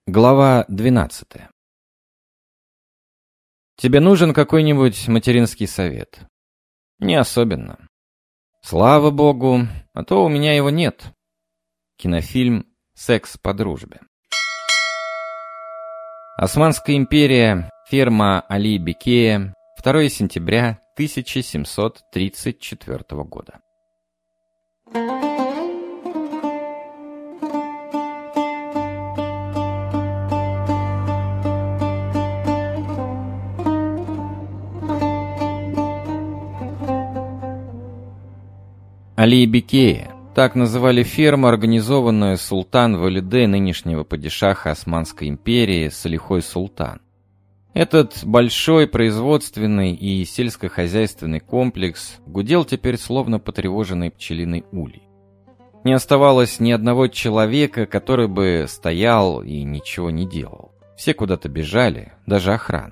Глава 12. Тебе нужен какой-нибудь материнский совет? Не особенно. Слава богу, а то у меня его нет. Кинофильм «Секс по дружбе». Османская империя, ферма Али Бекея, 2 сентября 1734 года. Али Бекея. Так называли ферму, организованную султан Валиде нынешнего падишаха Османской империи Салихой Султан. Этот большой производственный и сельскохозяйственный комплекс гудел теперь словно потревоженный пчелиный улей. Не оставалось ни одного человека, который бы стоял и ничего не делал. Все куда-то бежали, даже охрана.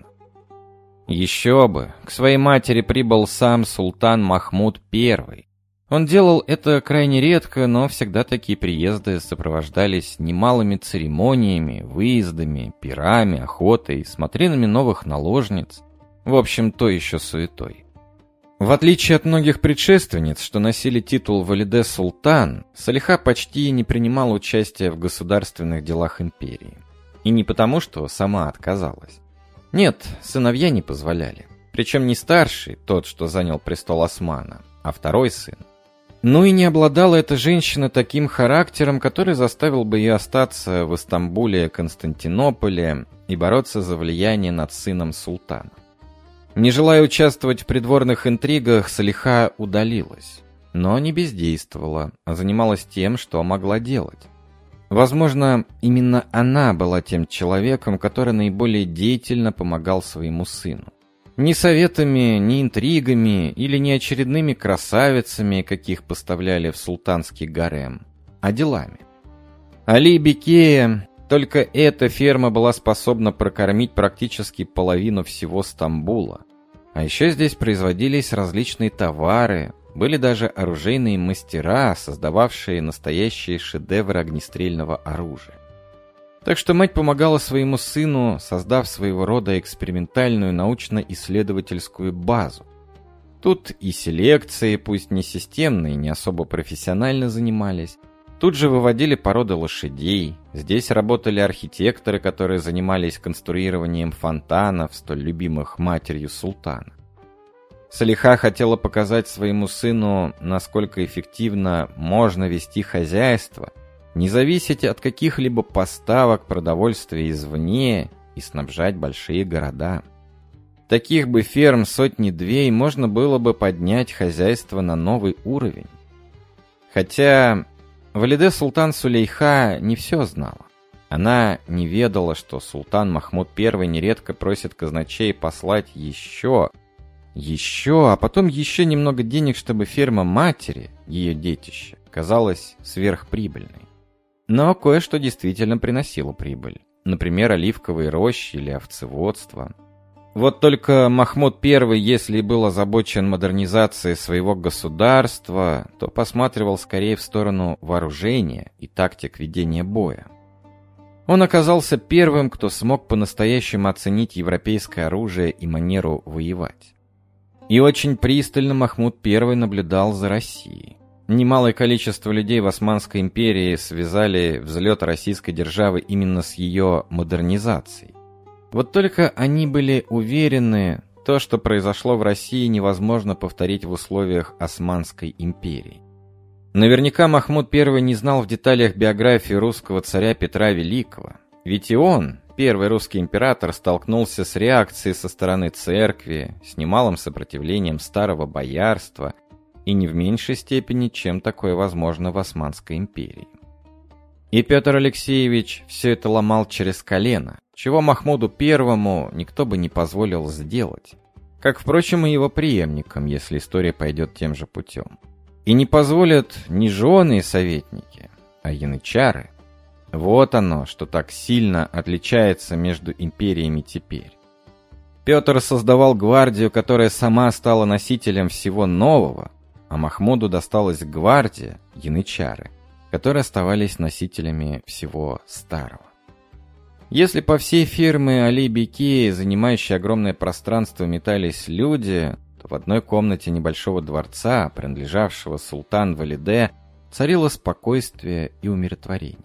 Еще бы, к своей матери прибыл сам султан Махмуд I. Он делал это крайне редко, но всегда такие приезды сопровождались немалыми церемониями, выездами, пирами, охотой, смотринами новых наложниц. В общем, то еще суетой. В отличие от многих предшественниц, что носили титул Валиде Султан, Салиха почти не принимала участия в государственных делах империи. И не потому, что сама отказалась. Нет, сыновья не позволяли. Причем не старший, тот, что занял престол Османа, а второй сын. Ну и не обладала эта женщина таким характером, который заставил бы ее остаться в Истамбуле, Константинополе и бороться за влияние над сыном султана. Не желая участвовать в придворных интригах, Салиха удалилась, но не бездействовала, а занималась тем, что могла делать. Возможно, именно она была тем человеком, который наиболее деятельно помогал своему сыну. Ни советами, ни интригами или ни очередными красавицами, каких поставляли в султанский гарем, а делами. Али Бекея, только эта ферма была способна прокормить практически половину всего Стамбула. А еще здесь производились различные товары, были даже оружейные мастера, создававшие настоящие шедевры огнестрельного оружия. Так что мать помогала своему сыну, создав своего рода экспериментальную научно-исследовательскую базу. Тут и селекции, пусть не системные, не особо профессионально занимались. Тут же выводили породы лошадей. Здесь работали архитекторы, которые занимались конструированием фонтанов, столь любимых матерью султана. Салиха хотела показать своему сыну, насколько эффективно можно вести хозяйство, не зависеть от каких-либо поставок продовольствия извне и снабжать большие города. Таких бы ферм сотни-две, и можно было бы поднять хозяйство на новый уровень. Хотя Валиде Султан Сулейха не все знала. Она не ведала, что султан Махмуд I нередко просит казначей послать еще, а потом еще немного денег, чтобы ферма матери, ее детище, казалась сверхприбыльной. Но кое-что действительно приносило прибыль. Например, оливковые рощи или овцеводство. Вот только Махмуд I, если и был озабочен модернизацией своего государства, то посматривал скорее в сторону вооружения и тактик ведения боя. Он оказался первым, кто смог по-настоящему оценить европейское оружие и манеру воевать. И очень пристально Махмуд I наблюдал за Россией. Немалое количество людей в Османской империи связали взлет российской державы именно с ее модернизацией. Вот только они были уверены, то, что произошло в России, невозможно повторить в условиях Османской империи. Наверняка Махмуд I не знал в деталях биографии русского царя Петра Великого, ведь и он, первый русский император, столкнулся с реакцией со стороны церкви, с немалым сопротивлением старого боярства, и не в меньшей степени, чем такое возможно в Османской империи. И Петр Алексеевич все это ломал через колено, чего Махмуду I никто бы не позволил сделать, как, впрочем, и его преемникам, если история пойдет тем же путем. И не позволят не жены и советники, а янычары. Вот оно, что так сильно отличается между империями теперь. Петр создавал гвардию, которая сама стала носителем всего нового, а Махмуду досталась гвардия, янычары, которые оставались носителями всего старого. Если по всей ферме Али-Беки, занимающей огромное пространство, метались люди, то в одной комнате небольшого дворца, принадлежавшего султан-Валиде, царило спокойствие и умиротворение.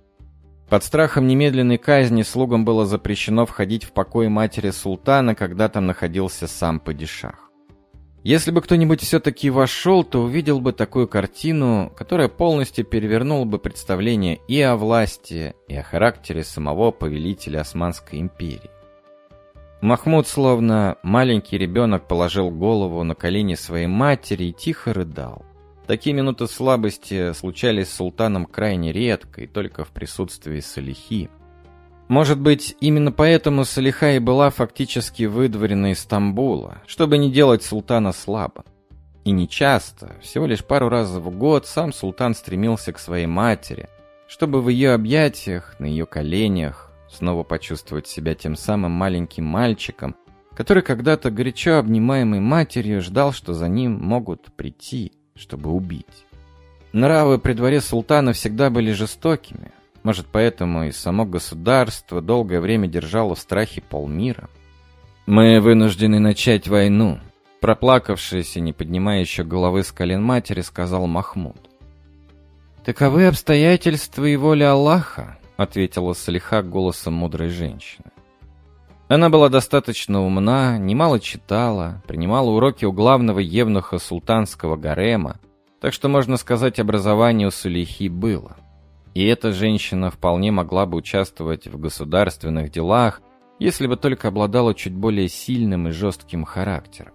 Под страхом немедленной казни слугам было запрещено входить в покой матери султана, когда там находился сам падишах. Если бы кто-нибудь все-таки вошел, то увидел бы такую картину, которая полностью перевернула бы представление и о власти, и о характере самого повелителя Османской империи. Махмуд, словно маленький ребенок, положил голову на колени своей матери и тихо рыдал. Такие минуты слабости случались с султаном крайне редко и только в присутствии Салихи. Может быть, именно поэтому Салиха и была фактически выдворена из Стамбула, чтобы не делать султана слабым. И нечасто, всего лишь пару раз в год, сам султан стремился к своей матери, чтобы в ее объятиях, на ее коленях, снова почувствовать себя тем самым маленьким мальчиком, который когда-то горячо обнимаемый матерью ждал, что за ним могут прийти, чтобы убить. Нравы при дворе султана всегда были жестокими. Может, поэтому и само государство долгое время держало в страхе полмира. «Мы вынуждены начать войну», — проплакавшись и не поднимая еще головы с колен матери, сказал Махмуд. «Таковы обстоятельства и воля Аллаха», — ответила Салиха голосом мудрой женщины. Она была достаточно умна, немало читала, принимала уроки у главного евнуха султанского гарема, так что, можно сказать, образование у Салихи было. И эта женщина вполне могла бы участвовать в государственных делах, если бы только обладала чуть более сильным и жестким характером.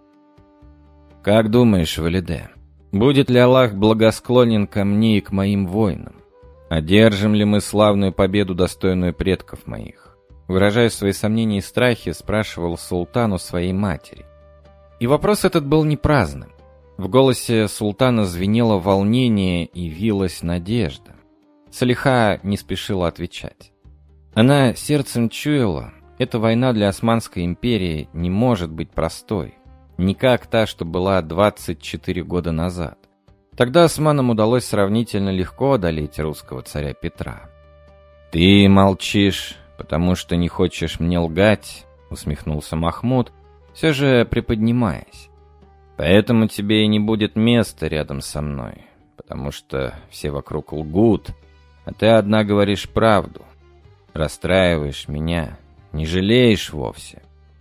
«Как думаешь, Валиде, будет ли Аллах благосклонен ко мне и к моим воинам? Одержим ли мы славную победу, достойную предков моих?» Выражая свои сомнения и страхи, спрашивал султан у своей матери. И вопрос этот был не праздным. В голосе султана звенело волнение и вилась надежда. Салиха не спешила отвечать. Она сердцем чуяла, эта война для Османской империи не может быть простой. Не как та, что была 24 года назад. Тогда османам удалось сравнительно легко одолеть русского царя Петра. «Ты молчишь, потому что не хочешь мне лгать», — усмехнулся Махмуд, все же приподнимаясь. «Поэтому тебе и не будет места рядом со мной, потому что все вокруг лгут, а ты одна говоришь правду. Расстраиваешь меня, не жалеешь вовсе.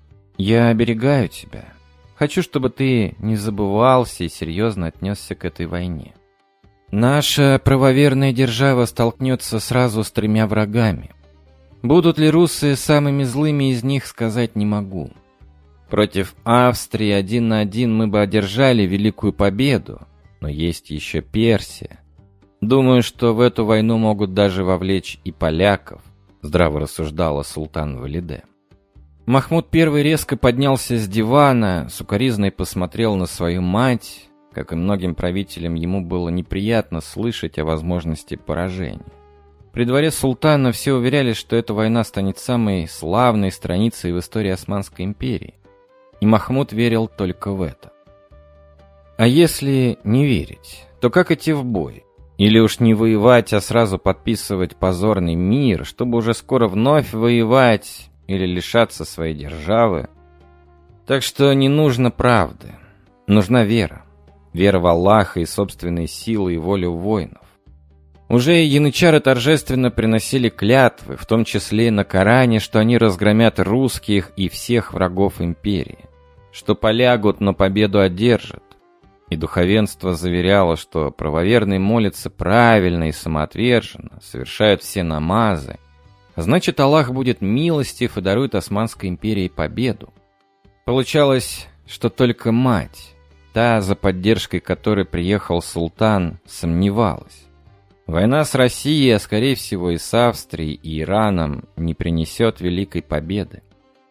Я оберегаю тебя. Хочу, чтобы ты не забывался и серьезно отнесся к этой войне. Наша правоверная держава столкнется сразу с 3 врагами. Будут ли руссы самыми злыми из них, сказать не могу. Против Австрии 1 на 1 мы бы одержали великую победу, но есть еще Персия. Думаю, что в эту войну могут даже вовлечь и поляков», — здраво рассуждала султан Валиде. Махмуд I резко поднялся с дивана, сукоризной посмотрел на свою мать. Как и многим правителям, ему было неприятно слышать о возможности поражения. При дворе султана все уверяли, что эта война станет самой славной страницей в истории Османской империи. И Махмуд верил только в это. А если не верить, то как идти в бой? Или уж не воевать, а сразу подписывать позорный мир, чтобы уже скоро вновь воевать или лишаться своей державы? Так что не нужно правды, нужна вера. Вера в Аллаха и собственные силы и волю воинов. Уже янычары торжественно приносили клятвы, в том числе на Коране, что они разгромят русских и всех врагов империи, что полягут, но победу одержат. И духовенство заверяло, что правоверные молятся правильно и самоотверженно, совершают все намазы. Значит, Аллах будет милостив и дарует Османской империи победу. Получалось, что только мать, та, за поддержкой которой приехал султан, сомневалась. Война с Россией, а скорее всего и с Австрией и Ираном, не принесет великой победы.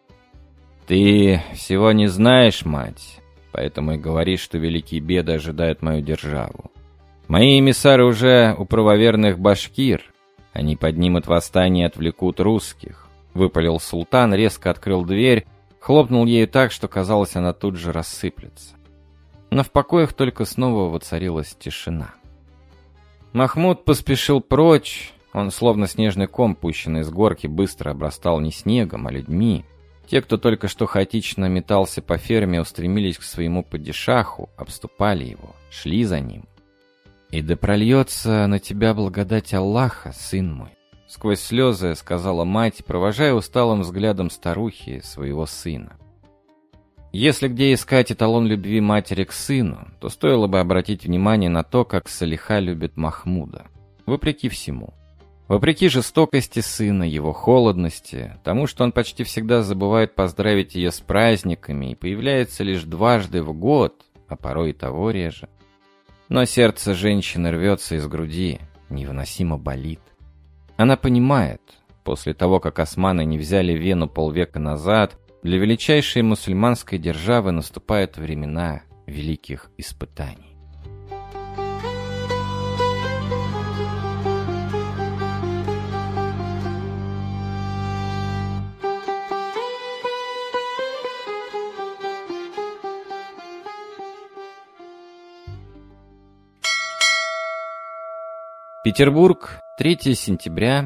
«Ты всего не знаешь, мать, поэтому и говоришь, что великие беды ожидают мою державу. Мои эмиссары уже у правоверных башкир. Они поднимут восстание и отвлекут русских», — выпалил султан, резко открыл дверь, хлопнул ею так, что казалось, она тут же рассыплется. Но в покоях только снова воцарилась тишина. Махмуд поспешил прочь, Он, словно снежный ком, пущенный с горки, быстро обрастал не снегом, а людьми. Те, кто только что хаотично метался по ферме, устремились к своему падишаху, обступали его, шли за ним. «И да прольется на тебя благодать Аллаха, сын мой», — сквозь слезы сказала мать, провожая усталым взглядом старухи своего сына. Если где искать эталон любви матери к сыну, то стоило бы обратить внимание на то, как Салиха любит Махмуда. Вопреки всему. Вопреки жестокости сына, его холодности, тому, что он почти всегда забывает поздравить ее с праздниками и появляется лишь дважды в год, а порой и того реже. Но сердце женщины рвется из груди, невыносимо болит. Она понимает, после того, как османы не взяли Вену полвека назад, для величайшей мусульманской державы наступают времена великих испытаний. Петербург, 3 сентября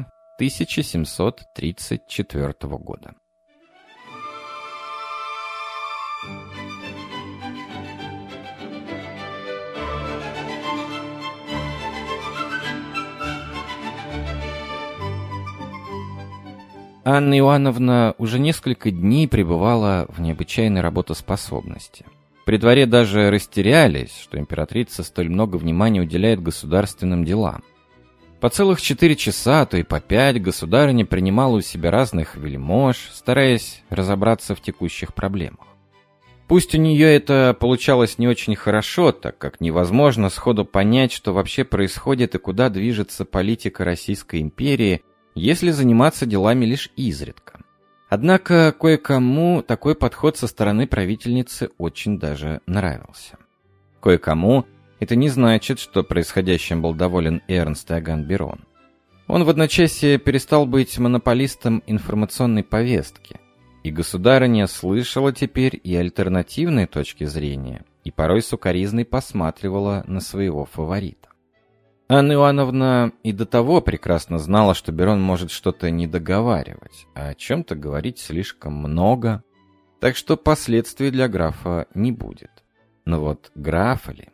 1734 года. Анна Иоанновна уже несколько дней пребывала в необычайной работоспособности. При дворе даже растерялись, что императрица столь много внимания уделяет государственным делам. По целых 4 часа, а то и по 5, государыня принимала у себя разных вельмож, стараясь разобраться в текущих проблемах. Пусть у нее это получалось не очень хорошо, так как невозможно сходу понять, что вообще происходит и куда движется политика Российской империи, если заниматься делами лишь изредка. Однако кое-кому такой подход со стороны правительницы очень даже нравился. Кое-кому это не значит, что происходящим был доволен Эрнст Иоганн Берон. Он в одночасье перестал быть монополистом информационной повестки, и государыня слышала теперь и альтернативные точки зрения, и порой с укоризной посматривала на своего фаворита. Анна Иоанновна и до того прекрасно знала, что Берон может что-то не договаривать, а о чем-то говорить слишком много, так что последствий для графа не будет. Но вот графа ли?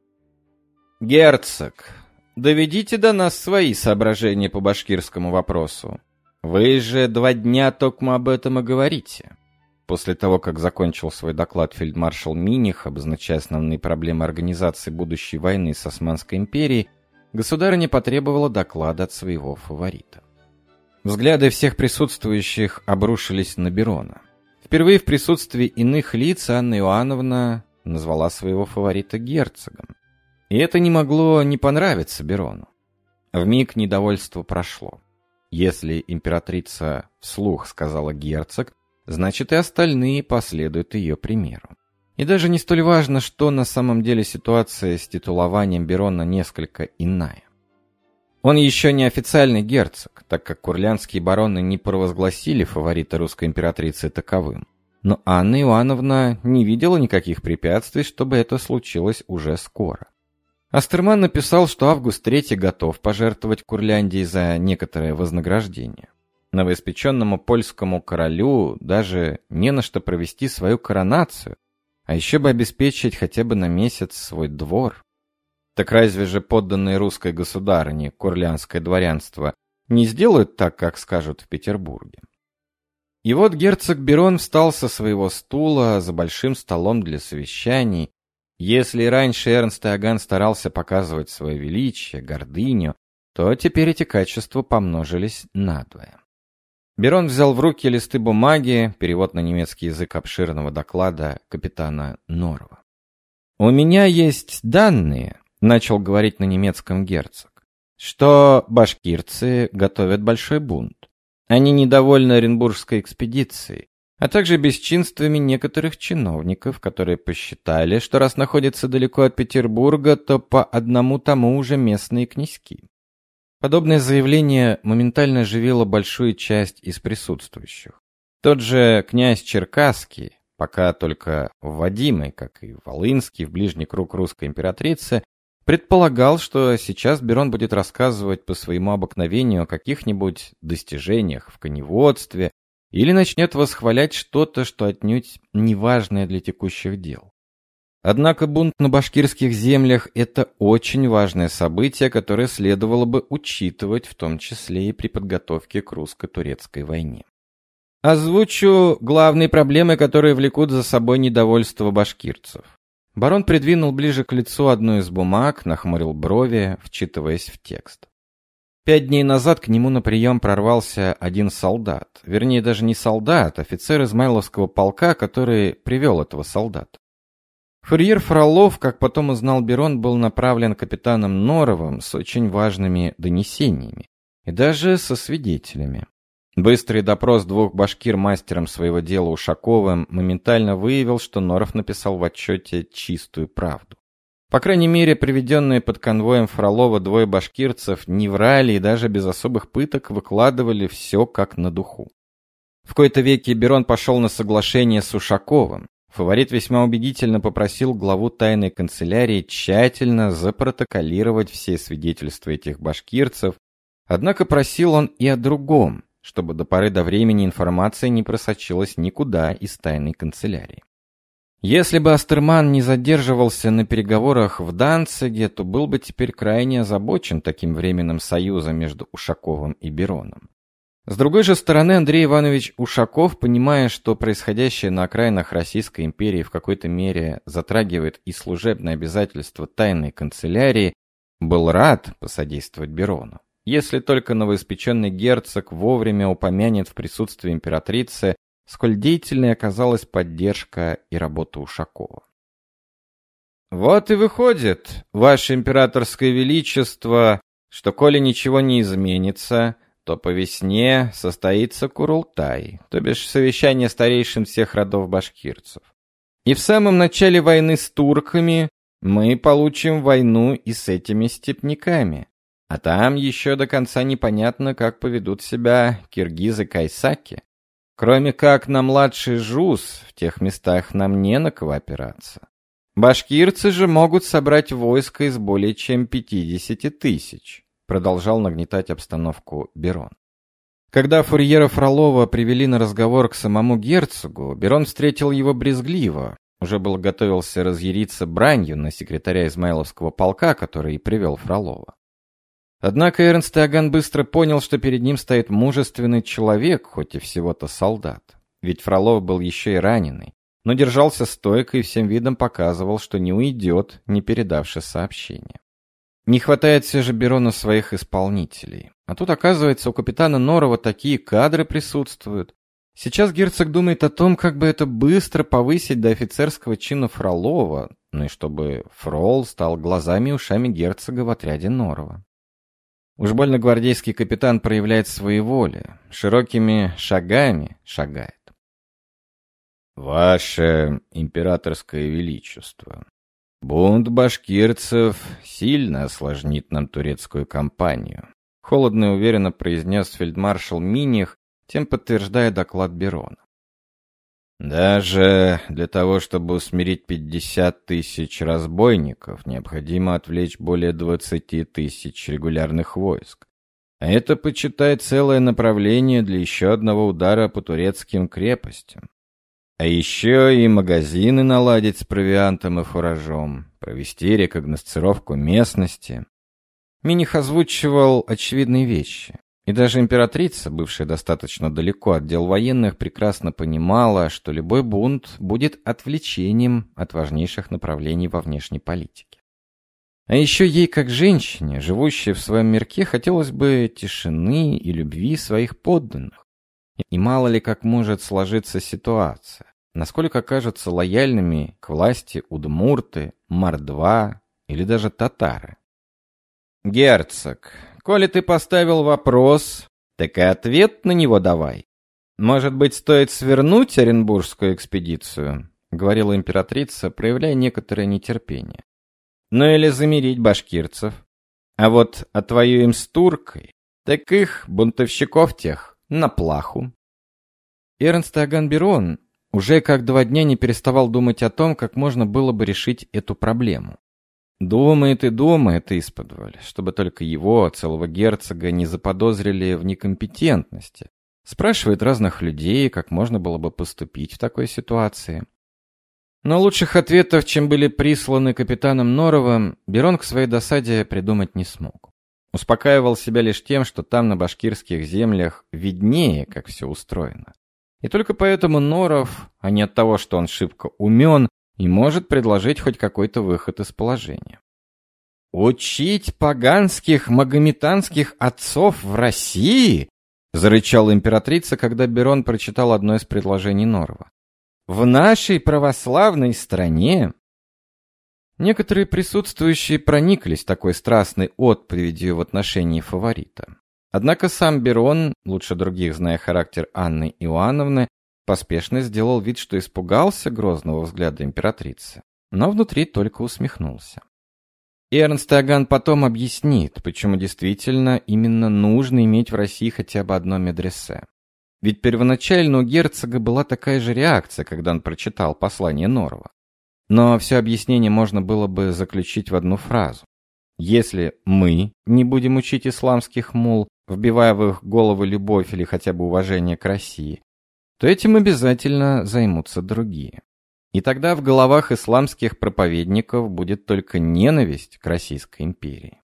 «Герцог, доведите до нас свои соображения по башкирскому вопросу. Вы же 2 дня токмо об этом и говорите». После того, как закончил свой доклад фельдмаршал Миних, обозначая основные проблемы организации будущей войны с Османской империей, государыня потребовала доклада от своего фаворита. Взгляды всех присутствующих обрушились на Берона. Впервые в присутствии иных лиц Анна Иоанновна назвала своего фаворита герцогом. И это не могло не понравиться Берону. Вмиг недовольство прошло. Если императрица вслух сказала «герцог», значит и остальные последуют ее примеру. И даже не столь важно, что на самом деле ситуация с титулованием Берона несколько иная. Он еще не официальный герцог, так как курляндские бароны не провозгласили фаворита русской императрицы таковым. Но Анна Иоанновна не видела никаких препятствий, чтобы это случилось уже скоро. Астерман написал, что Август III готов пожертвовать Курляндией за некоторое вознаграждение. Новоиспеченному польскому королю даже не на что провести свою коронацию, а еще бы обеспечить хотя бы на месяц свой двор. Так разве же подданные русской государыне, курляндское дворянство, не сделают так, как скажут в Петербурге? И вот герцог Берон встал со своего стула за большим столом для совещаний. Если раньше Эрнст Иоганн старался показывать свое величие, гордыню, то теперь эти качества помножились надвое. Берон взял в руки листы бумаги, перевод на немецкий язык обширного доклада капитана Норова. «У меня есть данные», — начал говорить на немецком герцог, «что башкирцы готовят большой бунт. Они недовольны Оренбургской экспедицией, а также бесчинствами некоторых чиновников, которые посчитали, что раз находятся далеко от Петербурга, то по одному тому уже местные князьки». Подобное заявление моментально оживило большую часть из присутствующих. Тот же князь Черкасский, пока только вводимый, как и Волынский, в ближний круг русской императрицы, Предполагал, что сейчас Берон будет рассказывать по своему обыкновению о каких-нибудь достижениях в коневодстве или начнет восхвалять что-то, что отнюдь неважное для текущих дел. Однако бунт на башкирских землях – это очень важное событие, которое следовало бы учитывать, в том числе и при подготовке к русско-турецкой войне. Озвучу главные проблемы, которые влекут за собой недовольство башкирцев. Барон придвинул ближе к лицу одну из бумаг, нахмурил брови, вчитываясь в текст. 5 дней назад к нему на прием прорвался один солдат. Вернее, даже не солдат, офицер Измайловского полка, который привел этого солдата. Фурьер Фролов, как потом узнал Берон, был направлен капитаном Норовым с очень важными донесениями. И даже со свидетелями. Быстрый допрос 2 башкир мастером своего дела Ушаковым моментально выявил, что Норов написал в отчете чистую правду. По крайней мере, приведенные под конвоем Фролова 2 башкирцев не врали и даже без особых пыток выкладывали все как на духу. В кои-то веки Берон пошел на соглашение с Ушаковым. Фаворит весьма убедительно попросил главу тайной канцелярии тщательно запротоколировать все свидетельства этих башкирцев, однако просил он и о другом, чтобы до поры до времени информация не просочилась никуда из тайной канцелярии. Если бы Астерман не задерживался на переговорах в Данциге, то был бы теперь крайне озабочен таким временным союзом между Ушаковым и Бероном. С другой же стороны, Андрей Иванович Ушаков, понимая, что происходящее на окраинах Российской империи в какой-то мере затрагивает и служебные обязательства тайной канцелярии, был рад посодействовать Берону. Если только новоиспеченный герцог вовремя упомянет в присутствии императрицы, сколь деятельной оказалась поддержка и работа Ушакова. «Вот и выходит, ваше императорское величество, что коли ничего не изменится, то по весне состоится Курултай, то бишь совещание старейшин всех родов башкирцев. И в самом начале войны с турками мы получим войну и с этими степняками. А там еще до конца непонятно, как поведут себя киргизы-кайсаки. Кроме как на младший жуз, в тех местах нам не на кого опираться. Башкирцы же могут собрать войско из более чем 50 тысяч», продолжал нагнетать обстановку Берон. Когда фурьера Фролова привели на разговор к самому герцогу, Берон встретил его брезгливо, уже был готовился разъяриться бранью на секретаря Измайловского полка, который и привел Фролова. Однако Эрнст Иоганн быстро понял, что перед ним стоит мужественный человек, хоть и всего-то солдат. Ведь Фролов был еще и раненый, но держался стойко и всем видом показывал, что не уйдет, не передавши сообщение. Не хватает все же Берону своих исполнителей. А тут, оказывается, у капитана Норова такие кадры присутствуют. Сейчас герцог думает о том, как бы это быстро повысить до офицерского чина Фролова, ну и чтобы Фрол стал глазами и ушами герцога в отряде Норова. Уж больно гвардейский капитан проявляет своеволие, широкими шагами шагает. «Ваше императорское величество, бунт башкирцев сильно осложнит нам турецкую кампанию», холодно и уверенно произнес фельдмаршал Миних, тем подтверждая доклад Берона. «Даже для того, чтобы усмирить 50 тысяч разбойников, необходимо отвлечь более 20 тысяч регулярных войск. А это, почитай, целое направление для еще одного удара по турецким крепостям. А еще и магазины наладить с провиантом и фуражом, провести рекогносцировку местности». Миних озвучивал очевидные вещи. И даже императрица, бывшая достаточно далеко от дел военных, прекрасно понимала, что любой бунт будет отвлечением от важнейших направлений во внешней политике. А еще ей, как женщине, живущей в своем мирке, хотелось бы тишины и любви своих подданных. И мало ли как может сложиться ситуация, насколько окажутся лояльными к власти удмурты, мордва или даже татары. «Герцог, коли ты поставил вопрос, так и ответ на него давай. Может быть, стоит свернуть Оренбургскую экспедицию?» — говорила императрица, проявляя некоторое нетерпение. «Ну или замирить башкирцев. А вот отвоюем с туркой, так их, бунтовщиков тех, на плаху». Эрнст Иоганн Берон уже как 2 дня не переставал думать о том, как можно было бы решить эту проблему. Думает и думает исподволь, чтобы только его, целого герцога, не заподозрили в некомпетентности. Спрашивает разных людей, как можно было бы поступить в такой ситуации. Но лучших ответов, чем были присланы капитаном Норовым, Берон к своей досаде придумать не смог. Успокаивал себя лишь тем, что там, на башкирских землях, виднее, как все устроено. И только поэтому Норов, а не от того, что он шибко умен, и может предложить хоть какой-то выход из положения. «Учить поганских магометанских отцов в России?» — зарычала императрица, когда Берон прочитал одно из предложений Норова. «В нашей православной стране?» Некоторые присутствующие прониклись такой страстной отповедью в отношении фаворита. Однако сам Берон, лучше других зная характер Анны Иоанновны, поспешно сделал вид, что испугался грозного взгляда императрицы, но внутри только усмехнулся. Эрнст Иоганн потом объяснит, почему действительно именно нужно иметь в России хотя бы одно медресе. Ведь первоначально у герцога была такая же реакция, когда он прочитал послание Норова. Но все объяснение можно было бы заключить в одну фразу. Если мы не будем учить исламских мул, вбивая в их головы любовь или хотя бы уважение к России, то этим обязательно займутся другие. И тогда в головах исламских проповедников будет только ненависть к Российской империи.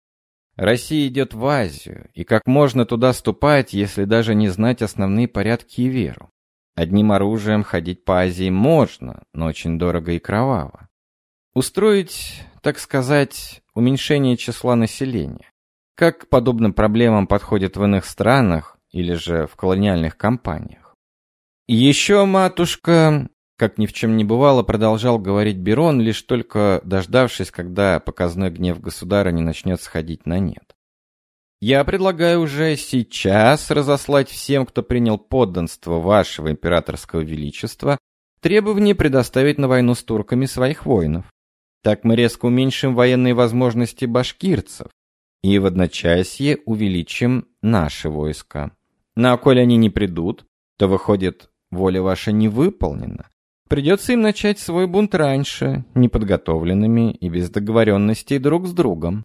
Россия идет в Азию, и как можно туда ступать, если даже не знать основные порядки и веру? Одним оружием ходить по Азии можно, но очень дорого и кроваво. Устроить, так сказать, уменьшение числа населения. Как к подобным проблемам подходят в иных странах или же в колониальных кампаниях. И еще, матушка, как ни в чем не бывало, продолжал говорить Берон, лишь только дождавшись, когда показной гнев государыни начнет сходить на нет. Я предлагаю уже сейчас разослать всем, кто принял подданство вашего императорского величества, требование предоставить на войну с турками своих воинов. Так мы резко уменьшим военные возможности башкирцев и в одночасье увеличим наши войска. Ну а коли они не придут, то выходит, воля ваша не выполнена. Придется им начать свой бунт раньше, неподготовленными и без договоренностей друг с другом.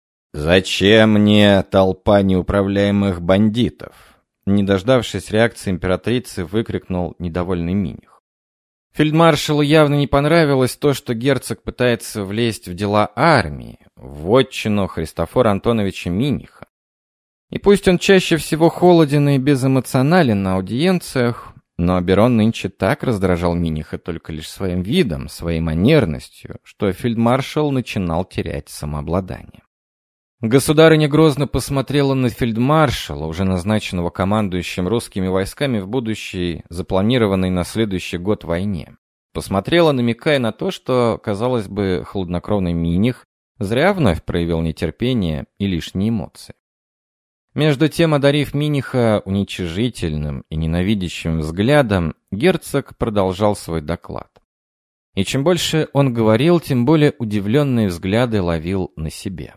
«Зачем мне толпа неуправляемых бандитов?» Не дождавшись реакции императрицы, выкрикнул недовольный Миних. Фельдмаршалу явно не понравилось то, что герцог пытается влезть в дела армии, в вотчину Христофора Антоновича Миниха. И пусть он чаще всего холоден и безэмоционален на аудиенциях, но Берон нынче так раздражал Миниха только лишь своим видом, своей манерностью, что фельдмаршал начинал терять самообладание. Государыня грозно посмотрела на фельдмаршала, уже назначенного командующим русскими войсками в будущей, запланированной на следующий год войне. Посмотрела, намекая на то, что, казалось бы, хладнокровный Миних зря вновь проявил нетерпение и лишние эмоции. Между тем, одарив Миниха уничижительным и ненавидящим взглядом, герцог продолжал свой доклад. И чем больше он говорил, тем более удивленные взгляды ловил на себе.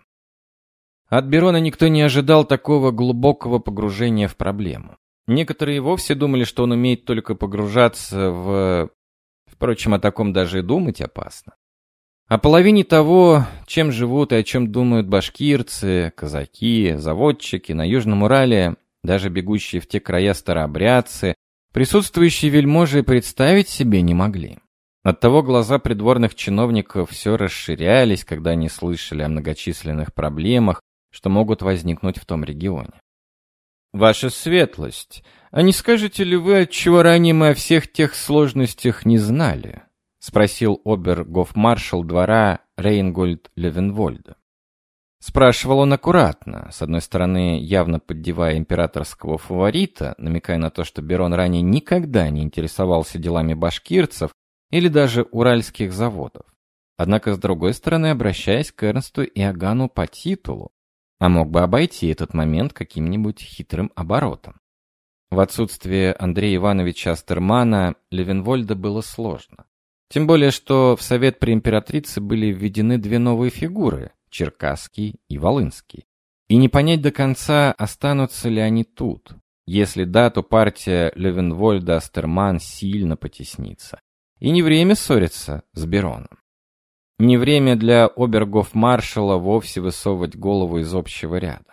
От Берона никто не ожидал такого глубокого погружения в проблему. Некоторые вовсе думали, что он умеет только погружаться в... Впрочем, о таком даже и думать опасно. О половине того, чем живут и о чем думают башкирцы, казаки, заводчики на Южном Урале, даже бегущие в те края старообрядцы, присутствующие вельможи представить себе не могли. Оттого глаза придворных чиновников все расширялись, когда они слышали о многочисленных проблемах, что могут возникнуть в том регионе. «Ваша светлость, а не скажете ли вы, отчего ранее мы о всех тех сложностях не знали?» — спросил обер-гофмаршал двора Рейнгольд Левенвольда. Спрашивал он аккуратно, с одной стороны явно поддевая императорского фаворита, намекая на то, что Берон ранее никогда не интересовался делами башкирцев или даже уральских заводов. Однако с другой стороны обращаясь к Эрнсту Иоганну по титулу, а мог бы обойти этот момент каким-нибудь хитрым оборотом. В отсутствие Андрея Ивановича Астермана Левенвольда было сложно. Тем более, что в совет при императрице были введены две новые фигуры – Черкасский и Волынский. И не понять до конца, останутся ли они тут. Если да, то партия Левенвольда-Астерман сильно потеснится. И не время ссориться с Бероном. Не время для обергофмаршала вовсе высовывать голову из общего ряда.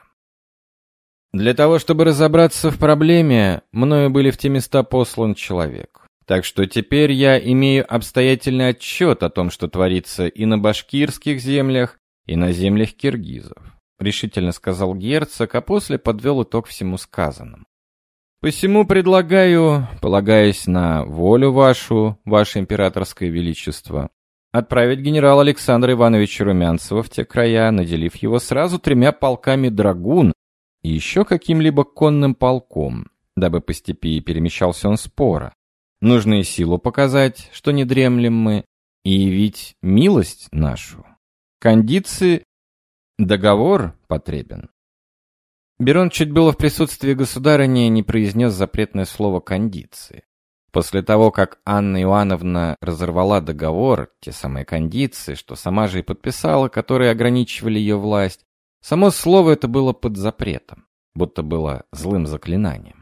Для того, чтобы разобраться в проблеме, мною были в те места послан человек. Так что теперь я имею обстоятельный отчет о том, что творится и на башкирских землях, и на землях киргизов, решительно сказал герцог, а после подвел итог всему сказанному. Посему предлагаю, полагаясь на волю вашу, ваше императорское величество, отправить генерала Александра Ивановича Румянцева в те края, наделив его сразу 3 полками драгун и еще каким-либо конным полком, дабы по степи перемещался он споро. Нужно и силу показать, что не дремлем мы, и явить милость нашу. Кондиции, договор потребен. Берон чуть было в присутствии государыни не произнес запретное слово «кондиции». После того, как Анна Иоанновна разорвала договор, те самые кондиции, что сама же и подписала, которые ограничивали ее власть, само слово это было под запретом, будто было злым заклинанием.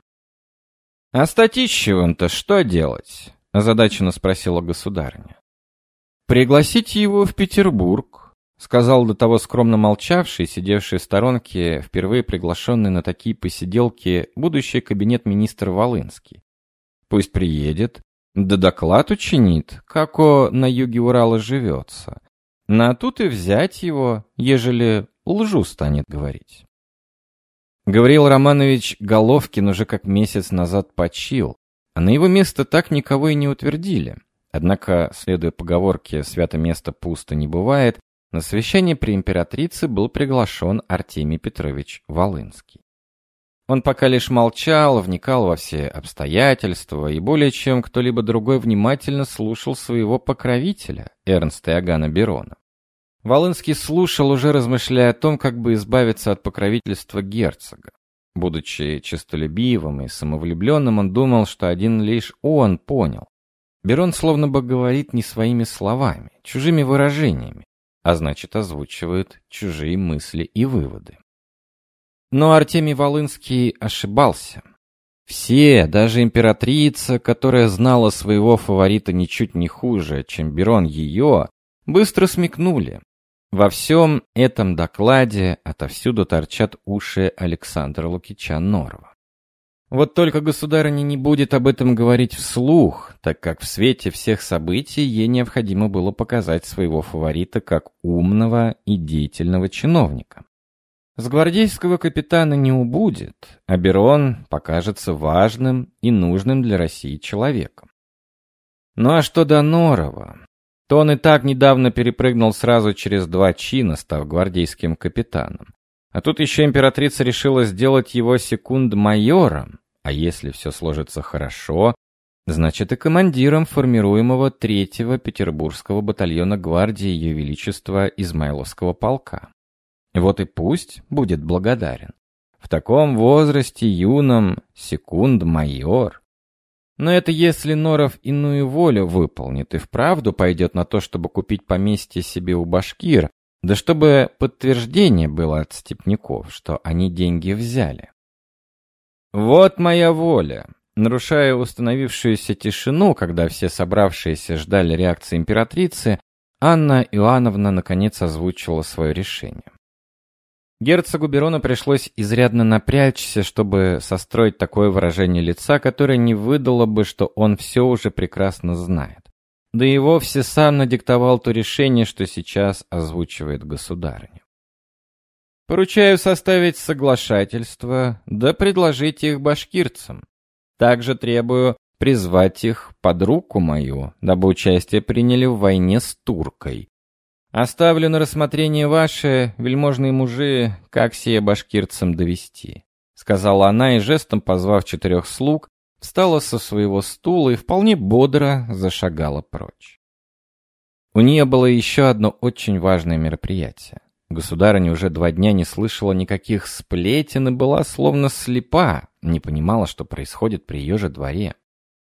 «А с Татищевым-то что делать?» — озадаченно спросила государыня. «Пригласите его в Петербург», — сказал до того скромно молчавший, сидевший в сторонке, впервые приглашенный на такие посиделки будущий кабинет-министр Волынский. «Пусть приедет, да доклад учинит, како на юге Урала живется. На тут и взять его, ежели лжу станет говорить». Гавриил Романович Головкин уже как месяц назад почил, а на его место так никого и не утвердили. Однако, следуя поговорке «свято место пусто не бывает», на совещание при императрице был приглашен Артемий Петрович Волынский. Он пока лишь молчал, вникал во все обстоятельства и более чем кто-либо другой внимательно слушал своего покровителя, Эрнста Иоганна Берона. Волынский слушал, уже размышляя о том, как бы избавиться от покровительства герцога. Будучи честолюбивым и самовлюбленным, он думал, что один лишь он понял. Берон словно бы говорит не своими словами, чужими выражениями, а значит озвучивает чужие мысли и выводы. Но Артемий Волынский ошибался. Все, даже императрица, которая знала своего фаворита ничуть не хуже, чем Берон ее, быстро смекнули. Во всем этом докладе отовсюду торчат уши Александра Лукича Норова. Вот только государыня не будет об этом говорить вслух, так как в свете всех событий ей необходимо было показать своего фаворита как умного и деятельного чиновника. С гвардейского капитана не убудет, а Берон покажется важным и нужным для России человеком. Ну а что до Норова, то он и так недавно перепрыгнул сразу через 2 чина, став гвардейским капитаном. А тут еще императрица решила сделать его секунд-майором, а если все сложится хорошо, значит и командиром формируемого 3-го Петербургского батальона гвардии Ее Величества Измайловского полка. Вот и пусть будет благодарен. В таком возрасте юном секунд-майор. Но это если Норов иную волю выполнит и вправду пойдет на то, чтобы купить поместье себе у башкир, да чтобы подтверждение было от степняков, что они деньги взяли. «Вот моя воля!» Нарушая установившуюся тишину, когда все собравшиеся ждали реакции императрицы, Анна Иоанновна наконец озвучила свое решение. Герцогу Берону пришлось изрядно напрячься, чтобы состроить такое выражение лица, которое не выдало бы, что он все уже прекрасно знает. Да и вовсе сам надиктовал то решение, что сейчас озвучивает государыня. «Поручаю составить соглашательство, да предложить их башкирцам. Также требую призвать их под руку мою, дабы участие приняли в войне с туркой. Оставлю на рассмотрение ваше, вельможные мужи, как сие башкирцам довести», — сказала она и, жестом позвав 4 слуг, встала со своего стула и вполне бодро зашагала прочь. У нее было еще одно очень важное мероприятие. Государыня уже 2 дня не слышала никаких сплетен и была словно слепа, не понимала, что происходит при ее же дворе.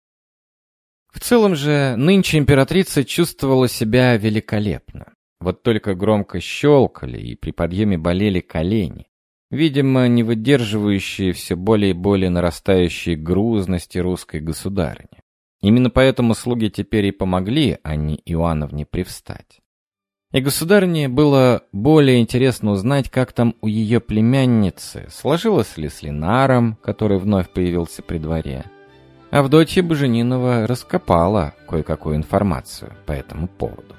В целом же, нынче императрица чувствовала себя великолепно. Вот только громко щелкали и при подъеме болели колени, видимо, не выдерживающие все более и более нарастающей грузности русской государыни. Именно поэтому слуги теперь и помогли Анне Иоанновне привстать. И государыне было более интересно узнать, как там у ее племянницы, сложилось ли с Ленаром, который вновь появился при дворе. Авдотья Боженинова раскопала кое-какую информацию по этому поводу.